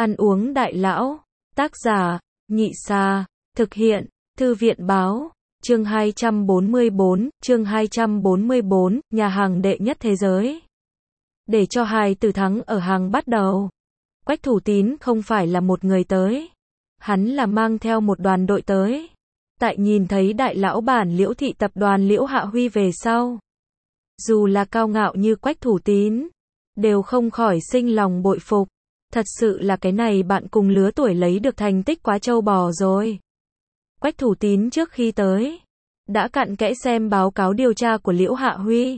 Ăn uống đại lão. Tác giả, Nhị Sa. Thực hiện, Thư viện Báo. Chương 244, nhà hàng đệ nhất thế giới. Để cho hài tử thắng ở hàng bắt đầu. Quách Thủ Tín không phải là một người tới. Hắn là mang theo một đoàn đội tới. Tại nhìn thấy đại lão bản Liễu thị tập đoàn Liễu Hạ Huy về sau. Dù là cao ngạo như Quách Thủ Tín, đều không khỏi sinh lòng bội phục. Thật sự là cái này bạn cùng lứa tuổi lấy được thành tích quá trâu bò rồi. Quách Thủ Tín trước khi tới, đã cặn kẽ xem báo cáo điều tra của Liễu Hạ Huy.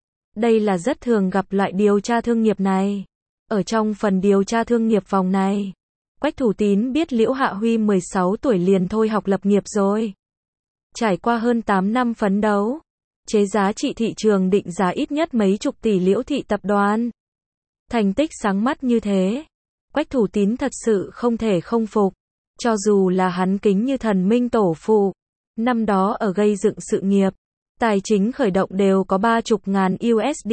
Đây là rất thường gặp loại điều tra thương nghiệp này. Ở trong phần điều tra thương nghiệp vòng này, Quách Thủ Tín biết Liễu Hạ Huy 16 tuổi liền thôi học lập nghiệp rồi. Trải qua hơn 8 năm phấn đấu, chế giá trị thị trường định giá ít nhất mấy chục tỷ Liễu thị tập đoàn. Thành tích sáng mắt như thế, Quách Thủ Tín thật sự không thể không phục. Cho dù là hắn kính như thần minh tổ phụ, năm đó ở gây dựng sự nghiệp, tài chính khởi động đều có 30.000 USD.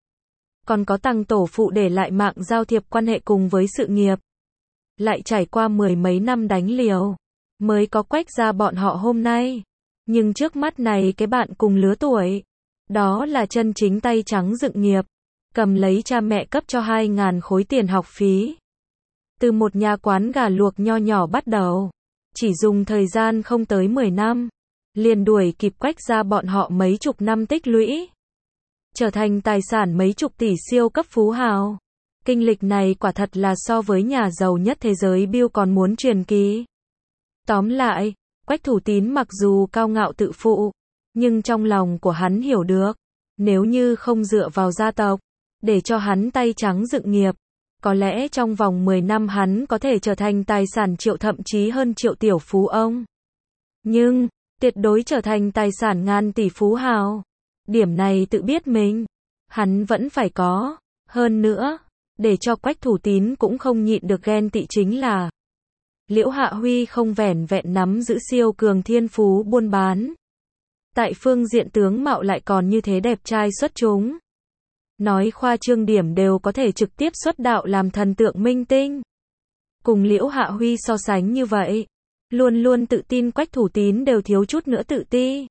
Còn có tăng tổ phụ để lại mạng giao thiệp quan hệ cùng với sự nghiệp. Lại trải qua 10 mấy năm đánh liều, mới có Quách gia bọn họ hôm nay. Nhưng trước mắt này cái bạn cùng lứa tuổi, đó là chân chính tay trắng dựng nghiệp, cầm lấy cha mẹ cấp cho 2.000 khối tiền học phí. Từ một nhà quán gà luộc nho nhỏ bắt đầu, chỉ dùng thời gian không tới 10 năm, liền đuổi kịp Quách gia bọn họ mấy chục năm tích lũy, trở thành tài sản mấy chục tỷ siêu cấp phú hào. Kinh lịch này quả thật là so với nhà giàu nhất thế giới Bill còn muốn truyền kỳ. Tóm lại, Quách Thủ Tín mặc dù cao ngạo tự phụ, nhưng trong lòng của hắn hiểu được, nếu như không dựa vào gia tộc, để cho hắn tay trắng dựng nghiệp, có lẽ trong vòng 10 năm hắn có thể trở thành tài sản triệu thậm chí hơn triệu tiểu phú ông. Nhưng, tuyệt đối trở thành tài sản ngàn tỷ phú hào. Điểm này tự biết mình, hắn vẫn phải có. Hơn nữa, để cho Quách Thủ Tín cũng không nhịn được ghen tị chính là Liễu Hạ Huy không vẻn vẹn nắm giữ siêu cường thiên phú buôn bán. Tại phương diện tướng mạo lại còn như thế đẹp trai xuất chúng. Nói khoa trương điểm đều có thể trực tiếp xuất đạo làm thần tượng minh tinh. Cùng Liễu Hạ Huy so sánh như vậy, luôn luôn tự tin Quách Thủ Tín đều thiếu chút nữa tự ti.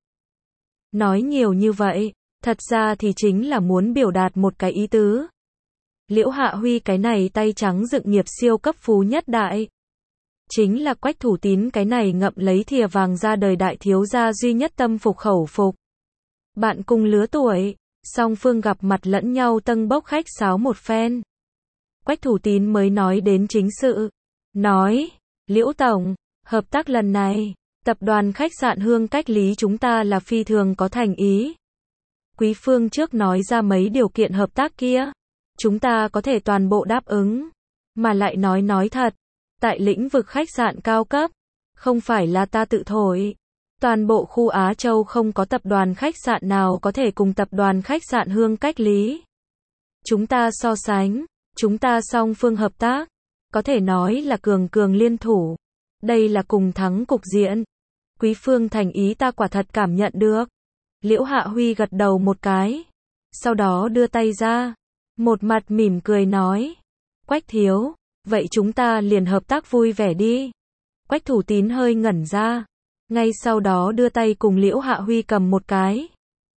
Nói nhiều như vậy, thật ra thì chính là muốn biểu đạt một cái ý tứ. Liễu Hạ Huy cái này tay trắng dựng nghiệp siêu cấp phú nhất đại. Chính là Quách Thủ Tín cái này ngậm lấy thìa vàng ra đời đại thiếu gia duy nhất tâm phục khẩu phục. Bạn cùng lứa tuổi, song phương gặp mặt lẫn nhau tâng bốc khách sáo một phen. Quách Thủ Tín mới nói đến chính sự. Nói, Liễu Tổng, hợp tác lần này, tập đoàn khách sạn Hương Cách Lý chúng ta là phi thường có thành ý. Quý phương trước nói ra mấy điều kiện hợp tác kia, chúng ta có thể toàn bộ đáp ứng. Mà lại nói thật, tại lĩnh vực khách sạn cao cấp, không phải là ta tự thổi. Toàn bộ khu Á Châu không có tập đoàn khách sạn nào có thể cùng tập đoàn khách sạn Hương Cách Lý. Chúng ta so sánh, chúng ta song phương hợp tác, có thể nói là cường cường liên thủ. Đây là cùng thắng cục diện. Quý phương thành ý ta quả thật cảm nhận được. Liễu Hạ Huy gật đầu một cái, sau đó đưa tay ra, một mặt mỉm cười nói, Quách thiếu, vậy chúng ta liền hợp tác vui vẻ đi. Quách Thủ Tín hơi ngẩn ra, ngay sau đó đưa tay cùng Liễu Hạ Huy cầm một cái.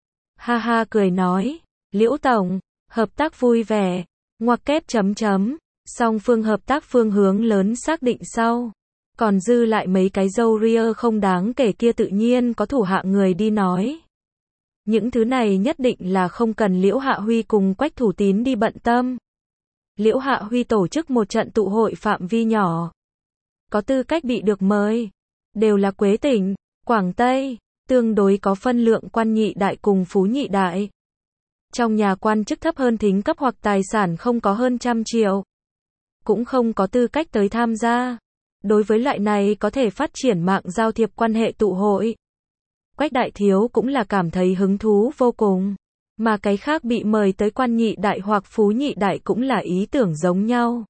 Ha ha cười nói, Liễu Tổng, hợp tác vui vẻ, ngoặc kép chấm chấm, song phương hợp tác phương hướng lớn xác định sau. Còn dư lại mấy cái râu ria không đáng kể kia tự nhiên có thủ hạ người đi nói. Những thứ này nhất định là không cần Liễu Hạ Huy cùng Quách Thủ Tín đi bận tâm. Liễu Hạ Huy tổ chức một trận tụ hội phạm vi nhỏ. Có tư cách bị được mời, đều là Quế tỉnh, Quảng Tây, tương đối có phân lượng quan nhị đại cùng phú nhị đại. Trong nhà quan chức thấp hơn thính cấp hoặc tài sản không có hơn 100 triệu. Cũng không có tư cách tới tham gia. Đối với loại này có thể phát triển mạng giao thiệp quan hệ tụ hội, Quách đại thiếu cũng là cảm thấy hứng thú vô cùng. Mà cái khác bị mời tới quan nhị đại hoặc phú nhị đại cũng là ý tưởng giống nhau.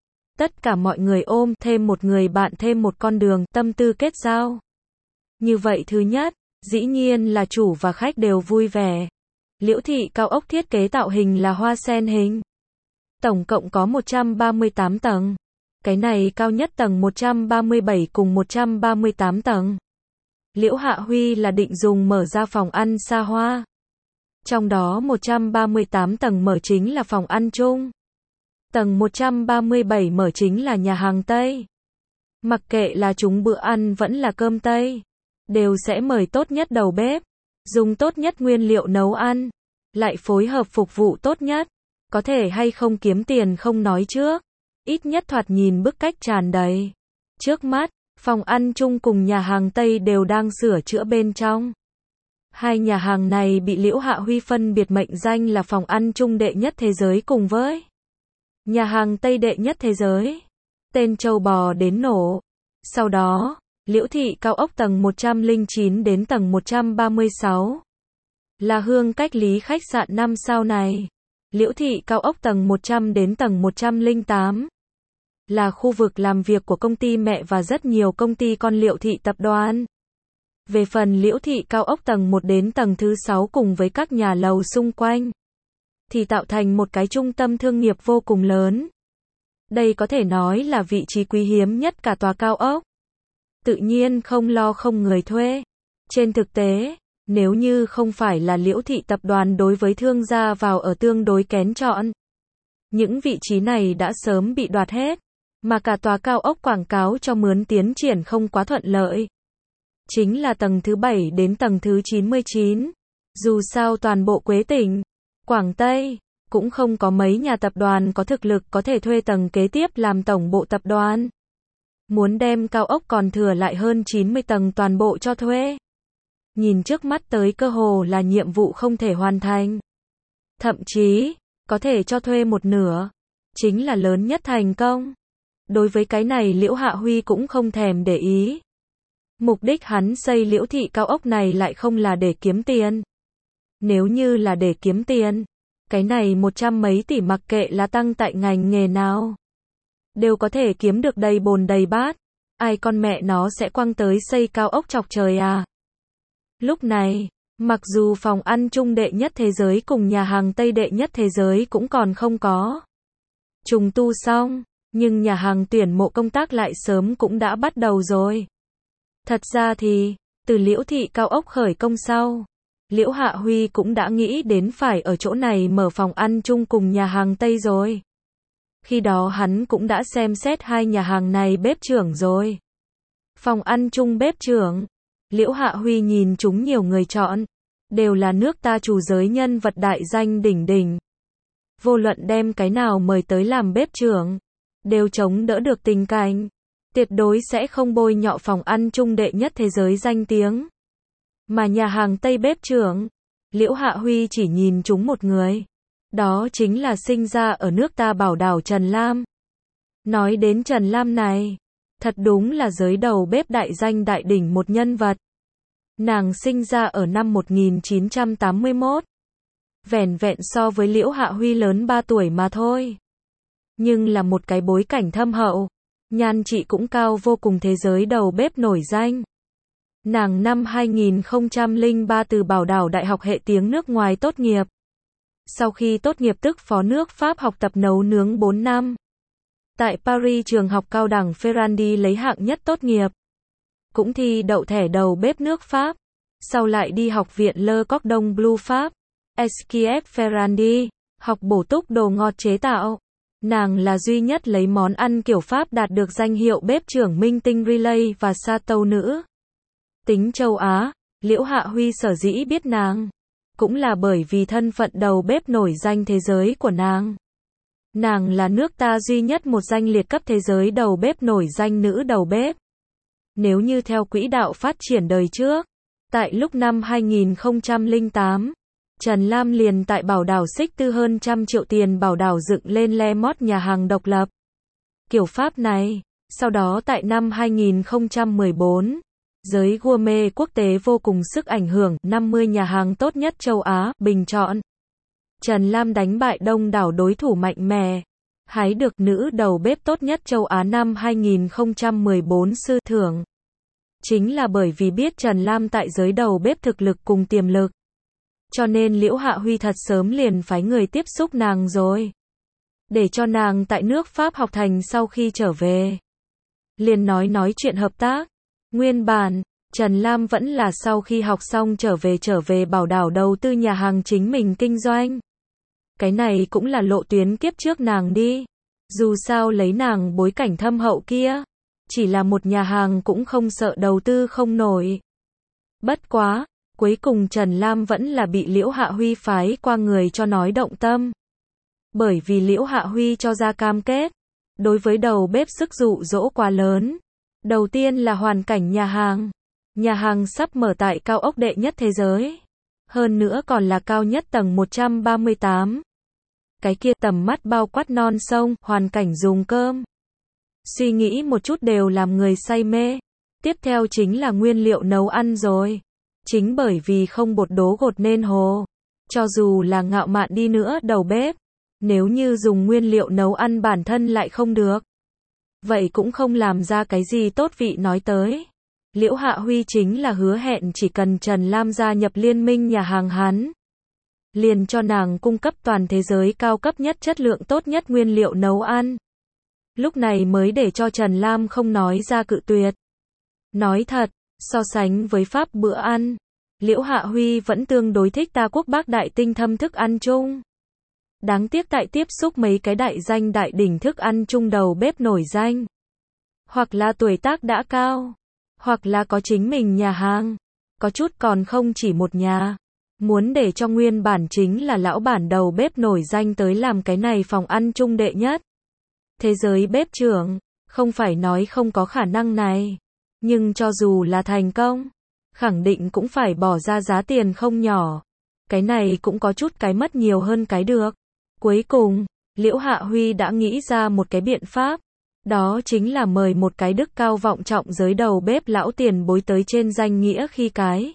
Tất cả mọi người ôm thêm một người bạn thêm một con đường tâm tư kết giao. Như vậy thứ nhất, dĩ nhiên là chủ và khách đều vui vẻ. Liễu thị cao ốc thiết kế tạo hình là hoa sen hình. Tổng cộng có 138 tầng. Cái này cao nhất tầng 137 cùng 138 tầng. Liễu Hạ Huy là định dùng mở ra phòng ăn xa hoa. Trong đó 138 tầng mở chính là phòng ăn chung. Tầng 137 mở chính là nhà hàng Tây. Mặc kệ là chúng bữa ăn vẫn là cơm Tây, đều sẽ mời tốt nhất đầu bếp, dùng tốt nhất nguyên liệu nấu ăn, lại phối hợp phục vụ tốt nhất. Có thể hay không kiếm tiền không nói trước, ít nhất thoạt nhìn bức cách tràn đầy. Trước mắt, phòng ăn chung cùng nhà hàng Tây đều đang sửa chữa bên trong. Hai nhà hàng này bị Liễu Hạ Huy phân biệt mệnh danh là phòng ăn chung đệ nhất thế giới cùng với nhà hàng Tây đệ nhất thế giới. Tên trâu bò đến nổ. Sau đó, Liễu thị cao ốc tầng 109 đến tầng 136 là Hương cách lý khách sạn 5 sao này. Liễu thị cao ốc tầng 100 đến tầng 108 là khu vực làm việc của công ty mẹ và rất nhiều công ty con Liễu thị tập đoàn. Về phần Liễu thị cao ốc tầng 1 đến tầng thứ 6 cùng với các nhà lầu xung quanh thì tạo thành một cái trung tâm thương nghiệp vô cùng lớn. Đây có thể nói là vị trí quý hiếm nhất cả tòa cao ốc. Tự nhiên không lo không người thuê. Trên thực tế, nếu như không phải là Liễu thị tập đoàn đối với thương gia vào ở tương đối kén chọn, những vị trí này đã sớm bị đoạt hết, mà cả tòa cao ốc quảng cáo cho mướn tiến triển không quá thuận lợi. Chính là tầng thứ 7 đến tầng thứ 99. Dù sao toàn bộ Quế tỉnh, Quảng Tây, cũng không có mấy nhà tập đoàn có thực lực có thể thuê tầng kế tiếp làm tổng bộ tập đoàn. Muốn đem cao ốc còn thừa lại hơn 90 tầng toàn bộ cho thuê. Nhìn trước mắt tới cơ hồ là nhiệm vụ không thể hoàn thành. Thậm chí, có thể cho thuê một nửa, chính là lớn nhất thành công. Đối với cái này Liễu Hạ Huy cũng không thèm để ý. Mục đích hắn xây Liễu thị cao ốc này lại không là để kiếm tiền. Nếu như là để kiếm tiền, cái này 100 mấy tỷ mặc kệ là tăng tại ngành nghề nào, đều có thể kiếm được đầy bồn đầy bát. Ai con mẹ nó sẽ quăng tới xây cao ốc chọc trời à? Lúc này, mặc dù phòng ăn chung đệ nhất thế giới cùng nhà hàng Tây đệ nhất thế giới cũng còn không có trùng tu xong, nhưng nhà hàng tuyển mộ công tác lại sớm cũng đã bắt đầu rồi. Thật ra thì, từ Liễu thị cao ốc khởi công sau, Liễu Hạ Huy cũng đã nghĩ đến phải ở chỗ này mở phòng ăn chung cùng nhà hàng Tây rồi. Khi đó hắn cũng đã xem xét hai nhà hàng này bếp trưởng rồi. Phòng ăn chung bếp trưởng, Liễu Hạ Huy nhìn chúng nhiều người chọn, đều là nước ta chủ giới nhân vật đại danh đỉnh đỉnh. Vô luận đem cái nào mời tới làm bếp trưởng, đều chống đỡ được tình cảnh. Tuyệt đối sẽ không bôi nhọ phòng ăn chung đệ nhất thế giới danh tiếng. Mà nhà hàng Tây bếp trưởng, Liễu Hạ Huy chỉ nhìn chúng một người. Đó chính là sinh ra ở nước ta Bảo Đảo Trần Lam. Nói đến Trần Lam này, thật đúng là giới đầu bếp đại danh đại đỉnh một nhân vật. Nàng sinh ra ở năm 1981. Vẻn vẹn so với Liễu Hạ Huy lớn 3 tuổi mà thôi. Nhưng là một cái bối cảnh thâm hậu. Nhan trị cũng cao vô cùng, thế giới đầu bếp nổi danh. Nàng năm 2003 từ Bảo Đảo Đại học hệ tiếng nước ngoài tốt nghiệp. Sau khi tốt nghiệp tức phó nước Pháp học tập nấu nướng 4 năm. Tại Paris trường học cao đẳng Ferrandi lấy hạng nhất tốt nghiệp. Cũng thi đậu thẻ đầu bếp nước Pháp. Sau lại đi học viện Le Cordon Bleu Pháp, SKF Ferrandi, học bổ túc đồ ngọt chế tạo. Nàng là duy nhất lấy món ăn kiểu Pháp đạt được danh hiệu bếp trưởng minh tinh Relay và Chateau nữ. Tính châu Á, Liễu Hạ Huy sở dĩ biết nàng, cũng là bởi vì thân phận đầu bếp nổi danh thế giới của nàng. Nàng là nước ta duy nhất một danh liệt cấp thế giới đầu bếp nổi danh nữ đầu bếp. Nếu như theo quỹ đạo phát triển đời trước, tại lúc năm 2008, Trần Lam liền tại Bảo Đảo xích tư hơn 100 triệu tiền Bảo Đảo dựng lên Le Mot nhà hàng độc lập kiểu Pháp này. Sau đó tại năm 2014, giới gourmet quốc tế vô cùng sức ảnh hưởng 50 nhà hàng tốt nhất châu Á bình chọn. Trần Lam đánh bại đông đảo đối thủ mạnh mẽ, hái được nữ đầu bếp tốt nhất châu Á năm 2014 sư thưởng. Chính là bởi vì biết Trần Lam tại giới đầu bếp thực lực cùng tiềm lực. Cho nên Liễu Hạ Huy thật sớm liền phái người tiếp xúc nàng rồi. để cho nàng tại nước Pháp học thành sau khi trở về. Liền nói chuyện hợp tác. Nguyên bản, Trần Lam vẫn là sau khi học xong trở về bảo đảo đầu tư nhà hàng chính mình kinh doanh. Cái này cũng là lộ tuyến kiếp trước nàng đi. Dù sao lấy nàng bối cảnh thâm hậu kia, chỉ là một nhà hàng cũng không sợ đầu tư không nổi. Bất quá, cuối cùng Trần Lam vẫn là bị Liễu Hạ Huy phái qua người cho nói động tâm. Bởi vì Liễu Hạ Huy cho ra cam kết, đối với đầu bếp sức dụ dỗ quá lớn. Đầu tiên là hoàn cảnh nhà hàng. Nhà hàng sắp mở tại cao ốc đệ nhất thế giới. Hơn nữa còn là cao nhất tầng 138. Cái kia tầm mắt bao quát non sông, hoàn cảnh dùng cơm. Suy nghĩ một chút đều làm người say mê. Tiếp theo chính là nguyên liệu nấu ăn rồi. Chính bởi vì không bột đố gột nên hồ. Cho dù là ngạo mạn đi nữa đầu bếp, nếu như dùng nguyên liệu nấu ăn bản thân lại không được, vậy cũng không làm ra cái gì tốt vị nói tới. Liễu Hạ Huy chính là hứa hẹn chỉ cần Trần Lam gia nhập liên minh nhà hàng hắn, liền cho nàng cung cấp toàn thế giới cao cấp nhất chất lượng tốt nhất nguyên liệu nấu ăn. Lúc này mới để cho Trần Lam không nói ra cự tuyệt. Nói thật, so sánh với Pháp bữa ăn, Liễu Hạ Huy vẫn tương đối thích ta quốc Bắc đại tinh thâm thức ăn chung. Đáng tiếc tại tiếp xúc mấy cái đại danh đại đỉnh thức ăn chung đầu bếp nổi danh. Hoặc là tuổi tác đã cao, hoặc là có chính mình nhà hàng, có chút còn không chỉ một nhà. Muốn để cho nguyên bản chính là lão bản đầu bếp nổi danh tới làm cái này phòng ăn chung đệ nhất thế giới bếp trưởng, không phải nói không có khả năng này. Nhưng cho dù là thành công, khẳng định cũng phải bỏ ra giá tiền không nhỏ. Cái này cũng có chút cái mất nhiều hơn cái được. Cuối cùng, Liễu Hạ Huy đã nghĩ ra một cái biện pháp. Đó chính là mời một cái đức cao vọng trọng giới đầu bếp lão tiền bối tới trên danh nghĩa khi cái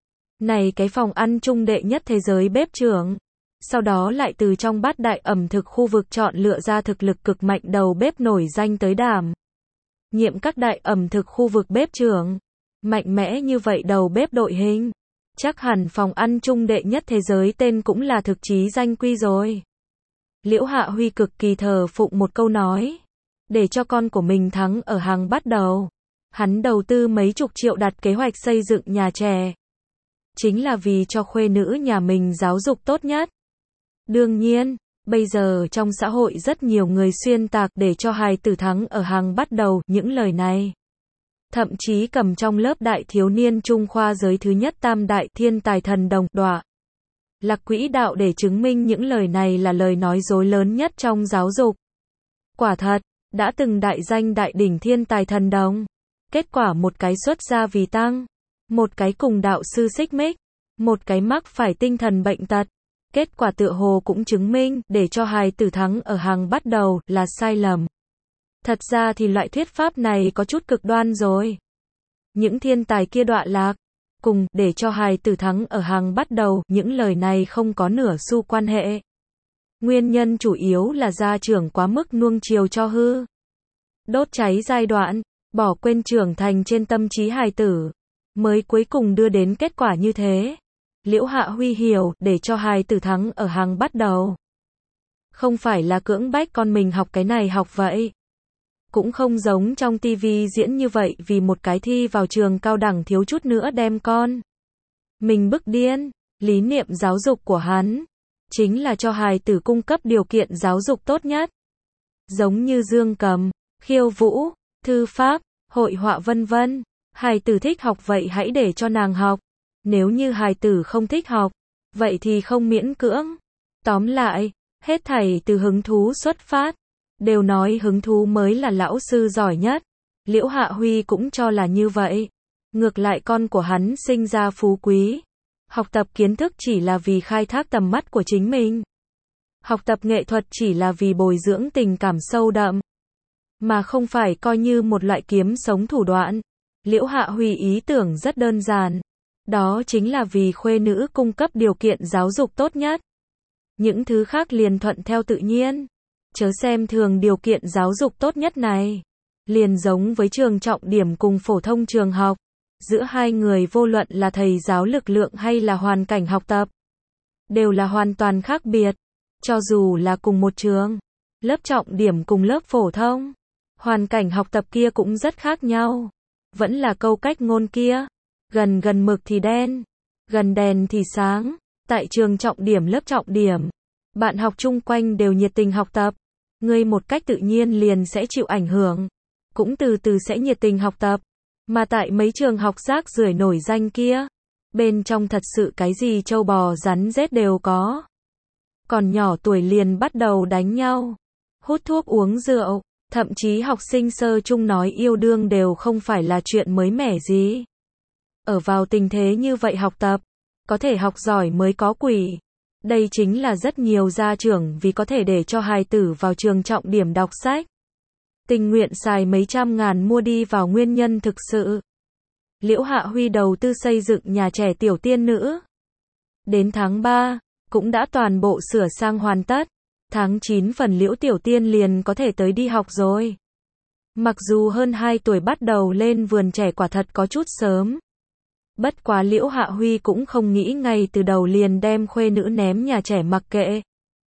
này cái phòng ăn chung đệ nhất thế giới bếp trưởng. Sau đó lại từ trong bát đại ẩm thực khu vực chọn lựa ra thực lực cực mạnh đầu bếp nổi danh tới đảm nhiệm các đại ẩm thực khu vực bếp trưởng. Mạnh mẽ như vậy đầu bếp đội hình, chắc hẳn phòng ăn chung đệ nhất thế giới tên cũng là thực chí danh quy rồi. Liễu Hạ Huy cực kỳ thờ phụng một câu nói, để cho con của mình thắng ở hàng bắt đầu. Hắn đầu tư mấy chục triệu đặt kế hoạch xây dựng nhà trẻ, chính là vì cho khuê nữ nhà mình giáo dục tốt nhất. Đương nhiên, bây giờ trong xã hội rất nhiều người xuyên tạc để cho hài tử thắng ở hàng bắt đầu những lời này. Thậm chí cầm trong lớp đại thiếu niên trung khoa giới thứ nhất tam đại thiên tài thần đồng đọa lạc quỹ đạo để chứng minh những lời này là lời nói dối lớn nhất trong giáo dục. Quả thật, đã từng đại danh đại đỉnh thiên tài thần đồng, kết quả một cái xuất gia vì tăng, một cái cùng đạo sư xích mích, một cái mắc phải tinh thần bệnh tật. Kết quả tựa hồ cũng chứng minh để cho hài tử thắng ở hàng bắt đầu là sai lầm. Thật ra thì loại thuyết pháp này có chút cực đoan rồi. Những thiên tài kia đọa lạc, cùng để cho hài tử thắng ở hàng bắt đầu, những lời này không có nửa xu quan hệ. Nguyên nhân chủ yếu là gia trưởng quá mức nuông chiều cho hư. Đốt cháy giai đoạn, bỏ quên trưởng thành trên tâm trí hài tử, mới cuối cùng đưa đến kết quả như thế. Liễu Hạ Huy hiểu, để cho hài tử thắng ở hàng bắt đầu. Không phải là cưỡng bách con mình học cái này học vậy. Cũng không giống trong tivi diễn như vậy vì một cái thi vào trường cao đẳng thiếu chút nữa đem con mình bức điên. Lý niệm giáo dục của hắn chính là cho hài tử cung cấp điều kiện giáo dục tốt nhất. Giống như dương cầm, khiêu vũ, thư pháp, hội họa vân vân. Hài tử thích học vậy hãy để cho nàng học. Nếu như hài tử không thích học, vậy thì không miễn cưỡng. Tóm lại, hết thảy từ hứng thú xuất phát. Đều nói hứng thú mới là lão sư giỏi nhất. Liễu Hạ Huy cũng cho là như vậy. Ngược lại con của hắn sinh ra phú quý. Học tập kiến thức chỉ là vì khai thác tầm mắt của chính mình. Học tập nghệ thuật chỉ là vì bồi dưỡng tình cảm sâu đậm. Mà không phải coi như một loại kiếm sống thủ đoạn. Liễu Hạ Huy ý tưởng rất đơn giản. Đó chính là vì khuê nữ cung cấp điều kiện giáo dục tốt nhất. Những thứ khác liền thuận theo tự nhiên. Chớ xem thường điều kiện giáo dục tốt nhất này. Liền giống với trường trọng điểm cùng phổ thông trường học. Giữa hai người vô luận là thầy giáo lực lượng hay là hoàn cảnh học tập, đều là hoàn toàn khác biệt. Cho dù là cùng một trường, Lớp trọng điểm cùng lớp phổ thông. Hoàn cảnh học tập kia cũng rất khác nhau. Vẫn là câu cách ngôn kia. Gần gần mực thì đen. Gần đèn thì sáng. Tại trường trọng điểm lớp trọng điểm. Bạn học chung quanh đều nhiệt tình học tập. Ngươi một cách tự nhiên liền sẽ chịu ảnh hưởng. Cũng từ từ sẽ nhiệt tình học tập. Mà tại mấy trường học rác rưởi nổi danh kia. Bên trong thật sự cái gì trâu bò rắn rết đều có. Còn nhỏ tuổi liền bắt đầu đánh nhau. Hút thuốc uống rượu. Thậm chí học sinh sơ chung nói yêu đương đều không phải là chuyện mới mẻ gì. Ở vào tình thế như vậy học tập. Có thể học giỏi mới có quỷ. Đây chính là rất nhiều gia trưởng vì có thể để cho hài tử vào trường trọng điểm đọc sách. Tình nguyện xài mấy trăm ngàn mua đi vào nguyên nhân thực sự. Liễu Hạ Huy đầu tư xây dựng nhà trẻ tiểu tiên nữ. Đến tháng 3, cũng đã toàn bộ sửa sang hoàn tất. Tháng 9 phần Liễu tiểu tiên liền có thể tới đi học rồi. Mặc dù hơn 2 tuổi bắt đầu lên vườn trẻ quả thật có chút sớm. Bất quá Liễu Hạ Huy cũng không nghĩ ngay từ đầu liền đem khuê nữ ném nhà trẻ mặc kệ.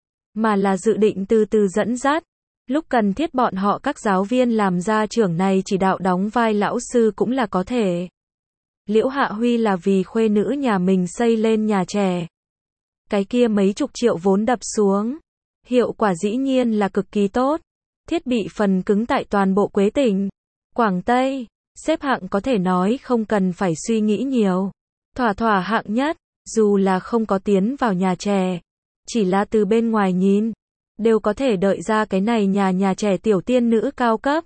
Mà là dự định từ từ dẫn dắt. Lúc cần thiết bọn họ các giáo viên làm gia trưởng này chỉ đạo đóng vai lão sư cũng là có thể. Liễu Hạ Huy là vì khuê nữ nhà mình xây lên nhà trẻ. Cái kia mấy chục triệu vốn đập xuống. Hiệu quả dĩ nhiên là cực kỳ tốt. Thiết bị phần cứng tại toàn bộ Quế tỉnh, Quảng Tây, xếp hạng có thể nói không cần phải suy nghĩ nhiều. Thỏa thỏa hạng nhất, dù là không có tiến vào nhà trẻ. Chỉ là từ bên ngoài nhìn, đều có thể đợi ra cái này nhà trẻ tiểu tiên nữ cao cấp.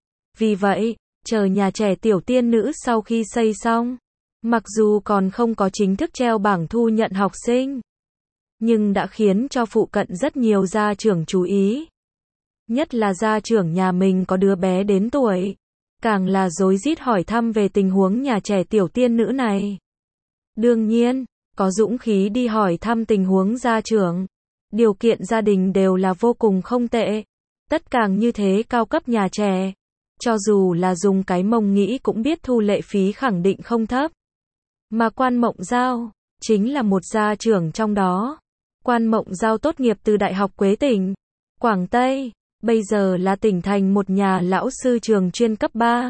Vì vậy, chờ nhà trẻ tiểu tiên nữ sau khi xây xong, mặc dù còn không có chính thức treo bảng thu nhận học sinh, nhưng đã khiến cho phụ cận rất nhiều gia trưởng chú ý. Nhất là gia trưởng nhà mình có đứa bé đến tuổi, càng là rối rít hỏi thăm về tình huống nhà trẻ tiểu tiên nữ này. Đương nhiên, có dũng khí đi hỏi thăm tình huống gia trưởng. Điều kiện gia đình đều là vô cùng không tệ. Tất càng như thế cao cấp nhà trẻ. Cho dù là dùng cái mông nghĩ cũng biết thu lệ phí khẳng định không thấp. Mà Quan Mộng Giao, chính là một gia trưởng trong đó. Quan Mộng Giao tốt nghiệp từ Đại học Quế tỉnh, Quảng Tây. Bây giờ là tỉnh thành một nhà lão sư trường chuyên cấp 3.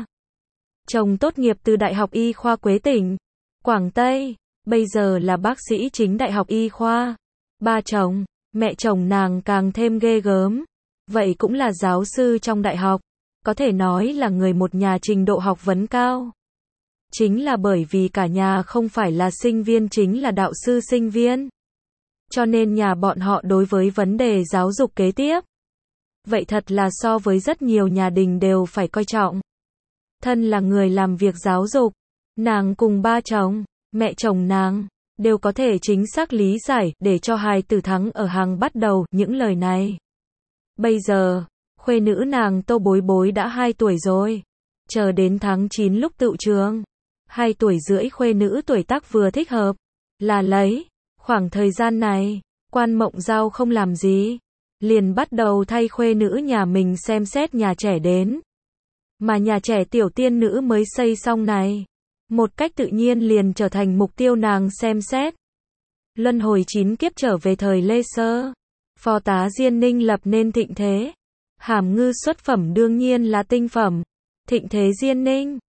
Chồng tốt nghiệp từ Đại học Y khoa Quế tỉnh, Quảng Tây. Bây giờ là bác sĩ chính Đại học Y khoa. Ba chồng, mẹ chồng nàng càng thêm ghê gớm. Vậy cũng là giáo sư trong đại học. Có thể nói là người một nhà trình độ học vấn cao. Chính là bởi vì cả nhà không phải là sinh viên chính là đạo sư sinh viên. Cho nên nhà bọn họ đối với vấn đề giáo dục kế tiếp. Vậy thật là so với rất nhiều nhà đình đều phải coi trọng. Thân là người làm việc giáo dục, nàng cùng ba chồng, mẹ chồng nàng, đều có thể chính xác lý giải để cho hài tử thắng ở hàng bắt đầu những lời này. Bây giờ, khuê nữ nàng Tô Bối Bối đã 2 tuổi rồi. Chờ đến tháng 9 lúc tựu trường, 2 tuổi rưỡi khuê nữ tuổi tác vừa thích hợp. Là lấy, khoảng thời gian này, Quan Mộng Giao không làm gì. Liền bắt đầu thay khuê nữ nhà mình xem xét nhà trẻ đến. Mà nhà trẻ tiểu tiên nữ mới xây xong này. Một cách tự nhiên liền trở thành mục tiêu nàng xem xét. Luân hồi 9 kiếp trở về thời Lê Sơ. Phó tá Diên Ninh lập nên thịnh thế. Hàm ngư xuất phẩm đương nhiên là tinh phẩm. Thịnh thế Diên Ninh.